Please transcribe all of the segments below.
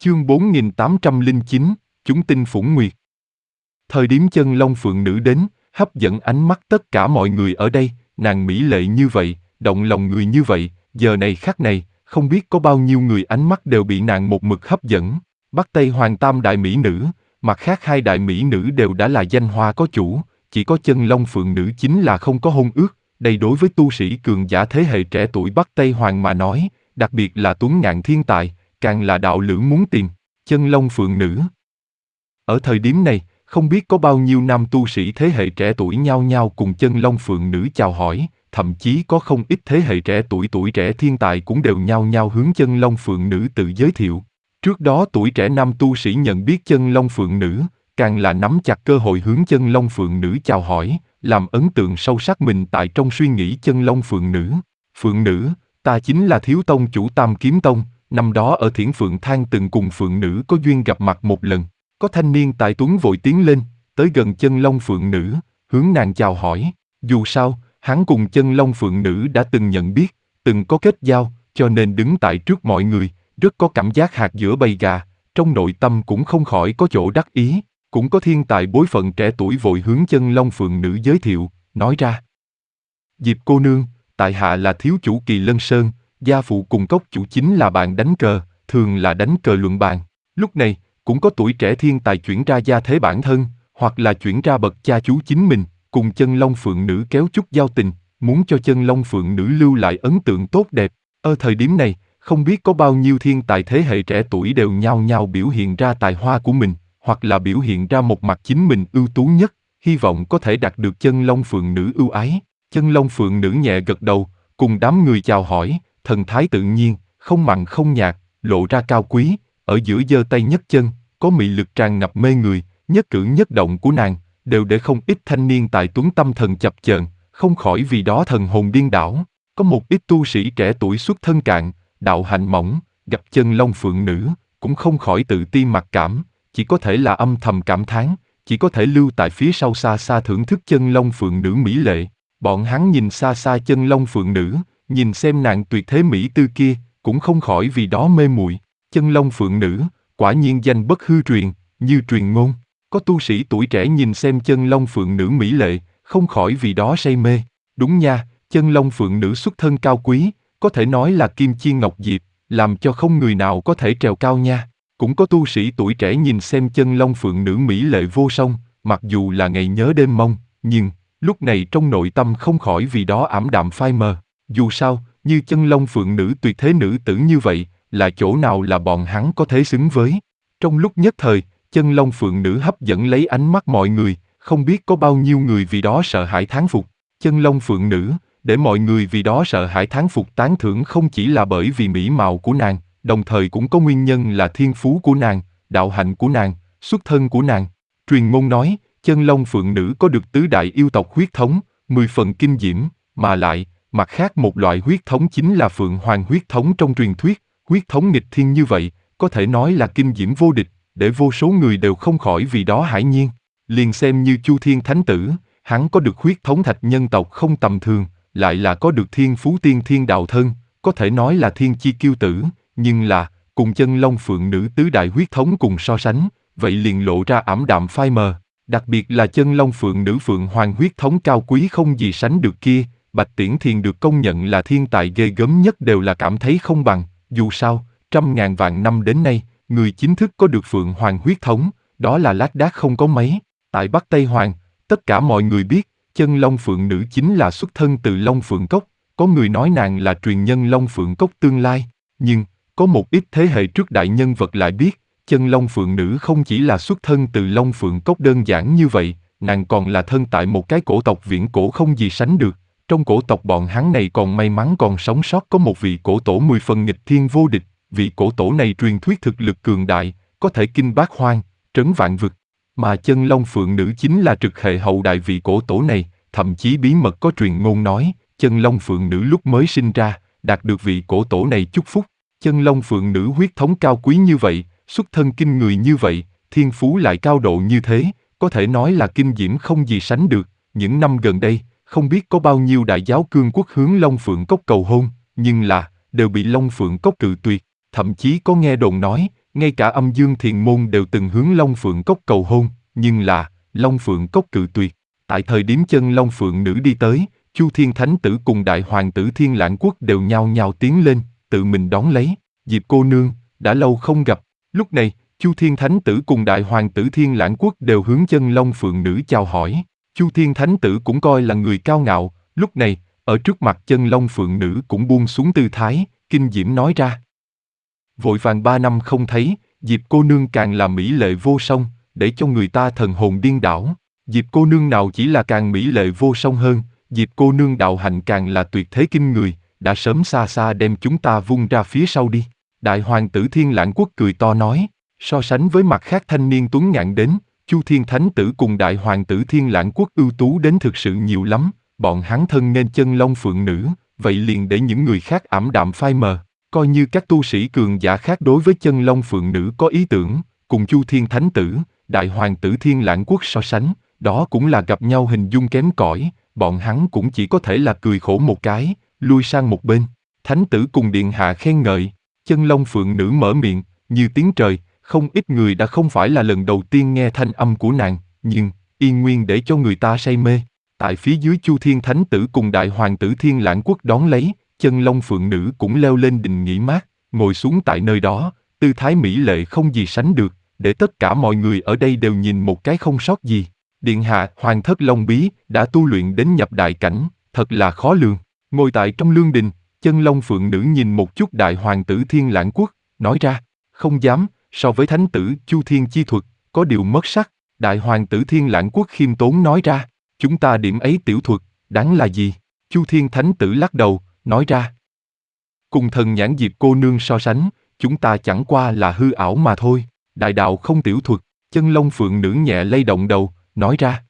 Chương 4809, chúng tinh phủng nguyệt. Thời điểm chân long phượng nữ đến, hấp dẫn ánh mắt tất cả mọi người ở đây, nàng mỹ lệ như vậy, động lòng người như vậy, giờ này khắc này, không biết có bao nhiêu người ánh mắt đều bị nàng một mực hấp dẫn. Bắc Tây Hoàng tam đại mỹ nữ, mặt khác hai đại mỹ nữ đều đã là danh hoa có chủ, chỉ có chân long phượng nữ chính là không có hôn ước. Đây đối với tu sĩ cường giả thế hệ trẻ tuổi Bắc Tây Hoàng mà nói, đặc biệt là tuấn ngạn thiên tài, càng là đạo lữ muốn tìm. Chân long phượng nữ. Ở thời điểm này, không biết có bao nhiêu nam tu sĩ thế hệ trẻ tuổi nhao nhao cùng chân long phượng nữ chào hỏi, thậm chí có không ít thế hệ trẻ tuổi trẻ thiên tài cũng đều nhao nhao hướng chân long phượng nữ tự giới thiệu. Trước đó tuổi trẻ nam tu sĩ nhận biết chân long phượng nữ, càng là nắm chặt cơ hội hướng chân long phượng nữ chào hỏi, làm ấn tượng sâu sắc mình tại trong suy nghĩ chân long phượng nữ. Phượng nữ, ta chính là thiếu tông chủ Tam Kiếm Tông, năm đó ở Thiển Phượng Thang từng cùng phượng nữ có duyên gặp mặt một lần. Có thanh niên tài tuấn vội tiến lên, tới gần chân long phượng nữ, hướng nàng chào hỏi. Dù sao, hắn cùng chân long phượng nữ đã từng nhận biết, từng có kết giao, cho nên đứng tại trước mọi người, rất có cảm giác hạt giữa bầy gà, trong nội tâm cũng không khỏi có chỗ đắc ý. Cũng có thiên tài bối phận trẻ tuổi vội hướng chân long phượng nữ giới thiệu, nói ra. Diệp cô nương, tại hạ là thiếu chủ Kỳ Lân Sơn, gia phụ cùng cốc chủ chính là bạn đánh cờ, thường là đánh cờ luận bàn. Lúc này, cũng có tuổi trẻ thiên tài chuyển ra gia thế bản thân, hoặc là chuyển ra bậc cha chú chính mình, cùng chân long phượng nữ kéo chút giao tình, muốn cho chân long phượng nữ lưu lại ấn tượng tốt đẹp. Ở thời điểm này, không biết có bao nhiêu thiên tài thế hệ trẻ tuổi đều nhao nhao biểu hiện ra tài hoa của mình, hoặc là biểu hiện ra một mặt chính mình ưu tú nhất, hy vọng có thể đạt được chân long phượng nữ ưu ái. Chân long phượng nữ nhẹ gật đầu, cùng đám người chào hỏi, thần thái tự nhiên, không mặn không nhạt, lộ ra cao quý, ở giữa giơ tay nhấc chân, có mị lực tràn ngập mê người, nhất cử nhất động của nàng, đều để không ít thanh niên tài tuấn tâm thần chập chờn, không khỏi vì đó thần hồn điên đảo. Có một ít tu sĩ trẻ tuổi xuất thân cạn, đạo hạnh mỏng, gặp chân long phượng nữ, cũng không khỏi tự ti mặc cảm, chỉ có thể là âm thầm cảm thán, chỉ có thể lưu tại phía sau xa xa thưởng thức chân long phượng nữ mỹ lệ. Bọn hắn nhìn xa xa chân long phượng nữ, nhìn xem nàng tuyệt thế mỹ tư kia, cũng không khỏi vì đó mê muội. Chân long phượng nữ, quả nhiên danh bất hư truyền, như truyền ngôn. Có tu sĩ tuổi trẻ nhìn xem chân long phượng nữ mỹ lệ, không khỏi vì đó say mê. Đúng nha, chân long phượng nữ xuất thân cao quý, có thể nói là kim chi ngọc diệp, làm cho không người nào có thể trèo cao nha. Cũng có tu sĩ tuổi trẻ nhìn xem chân long phượng nữ mỹ lệ vô song, mặc dù là ngày nhớ đêm mong, nhưng lúc này trong nội tâm không khỏi vì đó ảm đạm phai mờ. Dù sao, như chân long phượng nữ tuyệt thế nữ tử như vậy, là chỗ nào là bọn hắn có thể xứng với. Trong lúc nhất thời, chân long phượng nữ hấp dẫn lấy ánh mắt mọi người, không biết có bao nhiêu người vì đó sợ hãi thán phục. Chân long phượng nữ, để mọi người vì đó sợ hãi thán phục tán thưởng không chỉ là bởi vì mỹ mạo của nàng, đồng thời cũng có nguyên nhân là thiên phú của nàng, đạo hạnh của nàng, xuất thân của nàng. Truyền ngôn nói, chân long phượng nữ có được tứ đại yêu tộc huyết thống, 10 phần kinh diễm, mà lại, mặt khác một loại huyết thống chính là phượng hoàng huyết thống trong truyền thuyết, huyết thống nghịch thiên như vậy, có thể nói là kinh diễm vô địch, để vô số người đều không khỏi vì đó hãi nhiên. Liền xem như Chu Thiên Thánh Tử, hắn có được huyết thống thạch nhân tộc không tầm thường, lại là có được thiên phú tiên thiên đạo thân, có thể nói là thiên chi kiêu tử, nhưng là, cùng chân long phượng nữ tứ đại huyết thống cùng so sánh, vậy liền lộ ra ảm đạm phai mờ. Đặc biệt là chân long phượng nữ phượng hoàng huyết thống cao quý không gì sánh được kia, Bạch Tiễn Thiền được công nhận là thiên tài ghê gớm nhất đều là cảm thấy không bằng. Dù sao, trăm ngàn vạn năm đến nay, người chính thức có được phượng hoàng huyết thống, đó là lác đác không có mấy. Tại Bắc Tây Hoàng, tất cả mọi người biết, chân long phượng nữ chính là xuất thân từ Long Phượng Cốc, có người nói nàng là truyền nhân Long Phượng Cốc tương lai, nhưng có một ít thế hệ trước đại nhân vật lại biết, chân long phượng nữ không chỉ là xuất thân từ Long Phượng Cốc đơn giản như vậy, nàng còn là thân tại một cái cổ tộc viễn cổ không gì sánh được. Trong cổ tộc bọn hắn này còn may mắn còn sống sót có một vị cổ tổ 10 phần nghịch thiên vô địch, vị cổ tổ này truyền thuyết thực lực cường đại, có thể kinh bát hoang, trấn vạn vực. Mà chân long phượng nữ chính là trực hệ hậu đại vị cổ tổ này, thậm chí bí mật có truyền ngôn nói, chân long phượng nữ lúc mới sinh ra, đạt được vị cổ tổ này chúc phúc. Chân long phượng nữ huyết thống cao quý như vậy, xuất thân kinh người như vậy, thiên phú lại cao độ như thế, có thể nói là kinh diễm không gì sánh được. Những năm gần đây, không biết có bao nhiêu đại giáo cương quốc hướng Long Phượng Cốc cầu hôn, nhưng là, đều bị Long Phượng Cốc cự tuyệt. Thậm chí có nghe đồn nói, ngay cả Âm Dương Thiền môn đều từng hướng Long Phượng Cốc cầu hôn, nhưng là, Long Phượng Cốc cự tuyệt. Tại thời điểm chân Long Phượng nữ đi tới, Chu Thiên Thánh Tử cùng Đại Hoàng tử Thiên Lãng Quốc đều nhao nhao tiến lên, tự mình đón lấy. Diệp cô nương, đã lâu không gặp. Lúc này, Chu Thiên Thánh Tử cùng Đại Hoàng tử Thiên Lãng Quốc đều hướng chân Long Phượng nữ chào hỏi. Chu Thiên Thánh Tử cũng coi là người cao ngạo, lúc này, ở trước mặt chân Long Phượng nữ cũng buông xuống tư thái, kinh diễm nói ra. Vội vàng 3 năm không thấy, Diệp cô nương càng là mỹ lệ vô song, để cho người ta thần hồn điên đảo. Diệp cô nương nào chỉ là càng mỹ lệ vô song hơn, Diệp cô nương đạo hạnh càng là tuyệt thế kinh người, đã sớm xa xa đem chúng ta vung ra phía sau đi. Đại Hoàng tử Thiên Lãng Quốc cười to nói, so sánh với mặt khác thanh niên tuấn ngạn đến, Chu Thiên Thánh Tử cùng Đại Hoàng tử Thiên Lãng Quốc ưu tú đến thực sự nhiều lắm, bọn hắn thân nên chân Long Phượng nữ, vậy liền để những người khác ảm đạm phai mờ, coi như các tu sĩ cường giả khác đối với chân Long Phượng nữ có ý tưởng, cùng Chu Thiên Thánh Tử, Đại Hoàng tử Thiên Lãng Quốc so sánh, đó cũng là gặp nhau hình dung kém cỏi, bọn hắn cũng chỉ có thể là cười khổ một cái, lui sang một bên. Thánh tử cùng điện hạ khen ngợi, chân Long Phượng nữ mở miệng, như tiếng trời, không ít người đã không phải là lần đầu tiên nghe thanh âm của nàng, nhưng yên nguyên để cho người ta say mê. Tại phía dưới Chu Thiên Thánh Tử cùng Đại Hoàng tử Thiên Lãng Quốc đón lấy, chân Long Phượng nữ cũng leo lên đình nghỉ mát, ngồi xuống tại nơi đó, tư thái mỹ lệ không gì sánh được, để tất cả mọi người ở đây đều nhìn một cái không sót gì. Điện hạ, Hoàng thất Long Bí đã tu luyện đến nhập đại cảnh, thật là khó lường. Ngồi tại trong lương đình, chân Long Phượng nữ nhìn một chút Đại Hoàng tử Thiên Lãng Quốc, nói ra, không dám, so với Thánh tử Chu Thiên chi thuật, có điều mất sắc. Đại Hoàng tử Thiên Lãng Quốc khiêm tốn nói ra, chúng ta điểm ấy tiểu thuật, đáng là gì? Chu Thiên Thánh tử lắc đầu, nói ra, cùng thần nhãn Diệp cô nương so sánh, chúng ta chẳng qua là hư ảo mà thôi. Đại đạo không tiểu thuật, chân Long Phượng nữ nhẹ lay động đầu, nói ra,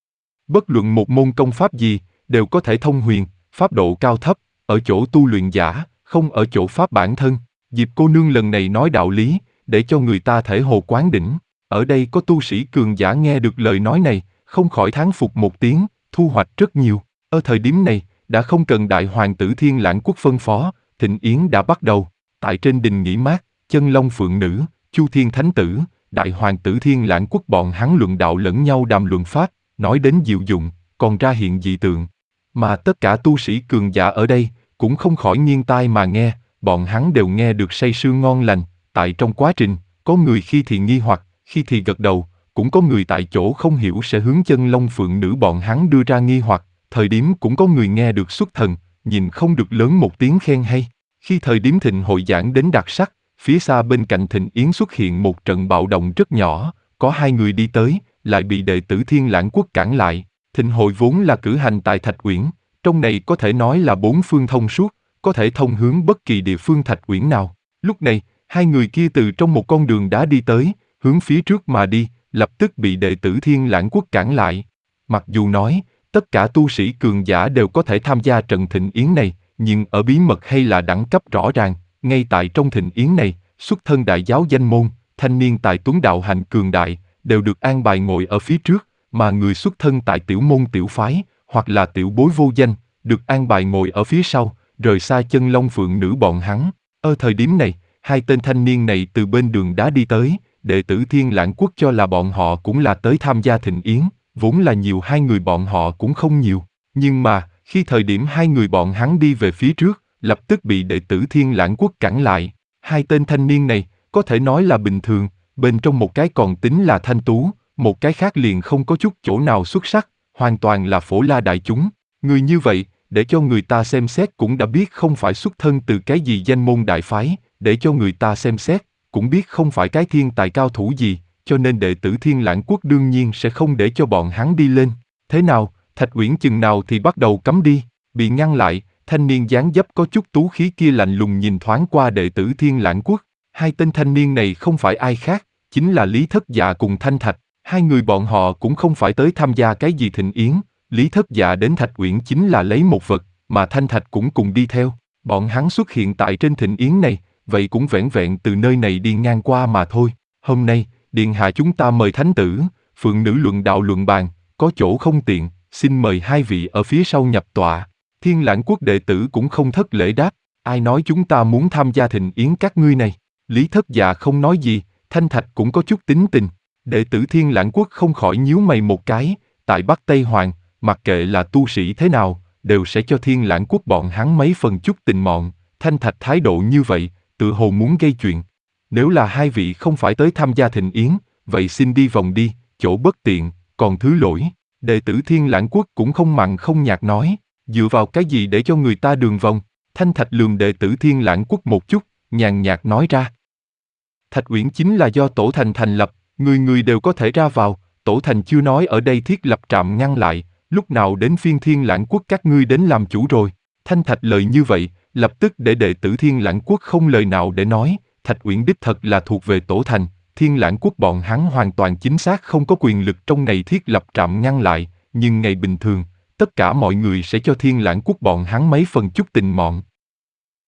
bất luận một môn công pháp gì, đều có thể thông huyền, pháp độ cao thấp, ở chỗ tu luyện giả, không ở chỗ pháp bản thân. Diệp cô nương lần này nói đạo lý, để cho người ta thể hồ quán đỉnh. Ở đây có tu sĩ cường giả nghe được lời nói này, không khỏi thán phục một tiếng, thu hoạch rất nhiều. Ở thời điểm này, đã không cần Đại Hoàng tử Thiên Lãng Quốc phân phó, thịnh yến đã bắt đầu. Tại trên đình nghỉ mát, chân Long Phượng nữ, Chu Thiên Thánh Tử, Đại Hoàng tử Thiên Lãng Quốc bọn hắn luận đạo lẫn nhau đàm luận pháp, nói đến diệu dụng, còn ra hiện dị tượng. Mà tất cả tu sĩ cường giả ở đây, cũng không khỏi nghiêng tai mà nghe, bọn hắn đều nghe được say sưa ngon lành. Tại trong quá trình, có người khi thì nghi hoặc, khi thì gật đầu, cũng có người tại chỗ không hiểu sẽ hướng chân Long Phượng nữ bọn hắn đưa ra nghi hoặc, thời điểm cũng có người nghe được xuất thần, nhìn không được lớn một tiếng khen hay. Khi thời điểm thịnh hội giảng đến đặc sắc, phía xa bên cạnh thịnh yến xuất hiện một trận bạo động rất nhỏ, có 2 người đi tới, lại bị đệ tử Thiên Lãng Quốc cản lại. Thịnh hội vốn là cử hành tại Thạch Uyển, trong này có thể nói là 4 phương thông suốt, có thể thông hướng bất kỳ địa phương Thạch Uyển nào. Lúc này, 2 người kia từ trong một con đường đá đi tới, hướng phía trước mà đi, lập tức bị đệ tử Thiên Lãng Quốc cản lại. Mặc dù nói, tất cả tu sĩ cường giả đều có thể tham gia trận thịnh yến này, nhưng ở bí mật hay là đẳng cấp rõ ràng, ngay tại trong thịnh yến này, xuất thân đại giáo danh môn, thanh niên tài tuấn đạo hạnh cường đại, đều được an bài ngồi ở phía trước, mà người xuất thân tại tiểu môn tiểu phái, hoặc là tiểu bối vô danh, được an bài ngồi ở phía sau, rời xa chân Long Phượng nữ bọn hắn. Ở thời điểm này, 2 tên thanh niên này từ bên đường đá đi tới, đệ tử Thiên Lãng Quốc cho là bọn họ cũng là tới tham gia thịnh yến, vốn là nhiều 2 người bọn họ cũng không nhiều, nhưng mà, khi thời điểm 2 người bọn hắn đi về phía trước, lập tức bị đệ tử Thiên Lãng Quốc cản lại. 2 tên thanh niên này, có thể nói là bình thường, bên trong một cái còn tính là thanh tú, một cái khác liền không có chút chỗ nào xuất sắc, hoàn toàn là phổ la đại chúng. Người như vậy, để cho người ta xem xét cũng đã biết không phải xuất thân từ cái gì danh môn đại phái, để cho người ta xem xét, cũng biết không phải cái thiên tài cao thủ gì, cho nên đệ tử Thiên Lãng Quốc đương nhiên sẽ không để cho bọn hắn đi lên. Thế nào, Thạch Uyển chừng nào thì bắt đầu cấm đi, bị ngăn lại, thanh niên dáng dấp có chút tú khí kia lạnh lùng nhìn thoáng qua đệ tử Thiên Lãng Quốc. 2 tên thanh niên này không phải ai khác, chính là Lý Thất Dạ cùng Thanh Thạch. 2 người bọn họ cũng không phải tới tham gia cái gì thịnh yến, Lý Thất Dạ đến Thạch Uyển chính là lấy một vật, mà Thanh Thạch cũng cùng đi theo. Bọn hắn xuất hiện tại trên thịnh yến này, vậy cũng vẻn vẹn từ nơi này đi ngang qua mà thôi. Hôm nay, điện hạ chúng ta mời thánh tử, phượng nữ luận đạo luận bàn, có chỗ không tiện, xin mời 2 vị ở phía sau nhập tọa. Thiên Lãng Quốc đệ tử cũng không thất lễ đáp, ai nói chúng ta muốn tham gia thịnh yến các ngươi này. Lý Thất Dạ không nói gì, Thanh Thạch cũng có chút tính tình. Đệ tử Thiên Lãng Quốc không khỏi nhíu mày một cái, tại Bắc Tây Hoàng, mặc kệ là tu sĩ thế nào, đều sẽ cho Thiên Lãng Quốc bọn hắn mấy phần chút tình mọn. Thanh Thạch thái độ như vậy, tự hồ muốn gây chuyện. Nếu là hai vị không phải tới tham gia thịnh yến, vậy xin đi vòng đi, chỗ bất tiện, còn thứ lỗi. Đệ tử Thiên Lãng Quốc cũng không mặn không nhạt nói, dựa vào cái gì để cho người ta đường vòng. Thanh Thạch lườm đệ tử Thiên Lãng Quốc một chút, nhàn nhạt nói ra. Thạch Uyển chính là do Tổ Thành thành lập, người người đều có thể ra vào, Tổ Thành chưa nói ở đây thiết lập trạm ngăn lại, lúc nào đến phiên Thiên Lãng Quốc các ngươi đến làm chủ rồi. Thanh Thạch lời như vậy, lập tức để đệ tử Thiên Lãng Quốc không lời nào để nói, Thạch Uyển đích thật là thuộc về Tổ Thành, Thiên Lãng Quốc bọn hắn hoàn toàn chính xác không có quyền lực trong này thiết lập trạm ngăn lại, nhưng ngày bình thường, tất cả mọi người sẽ cho Thiên Lãng Quốc bọn hắn mấy phần chút tình mọn,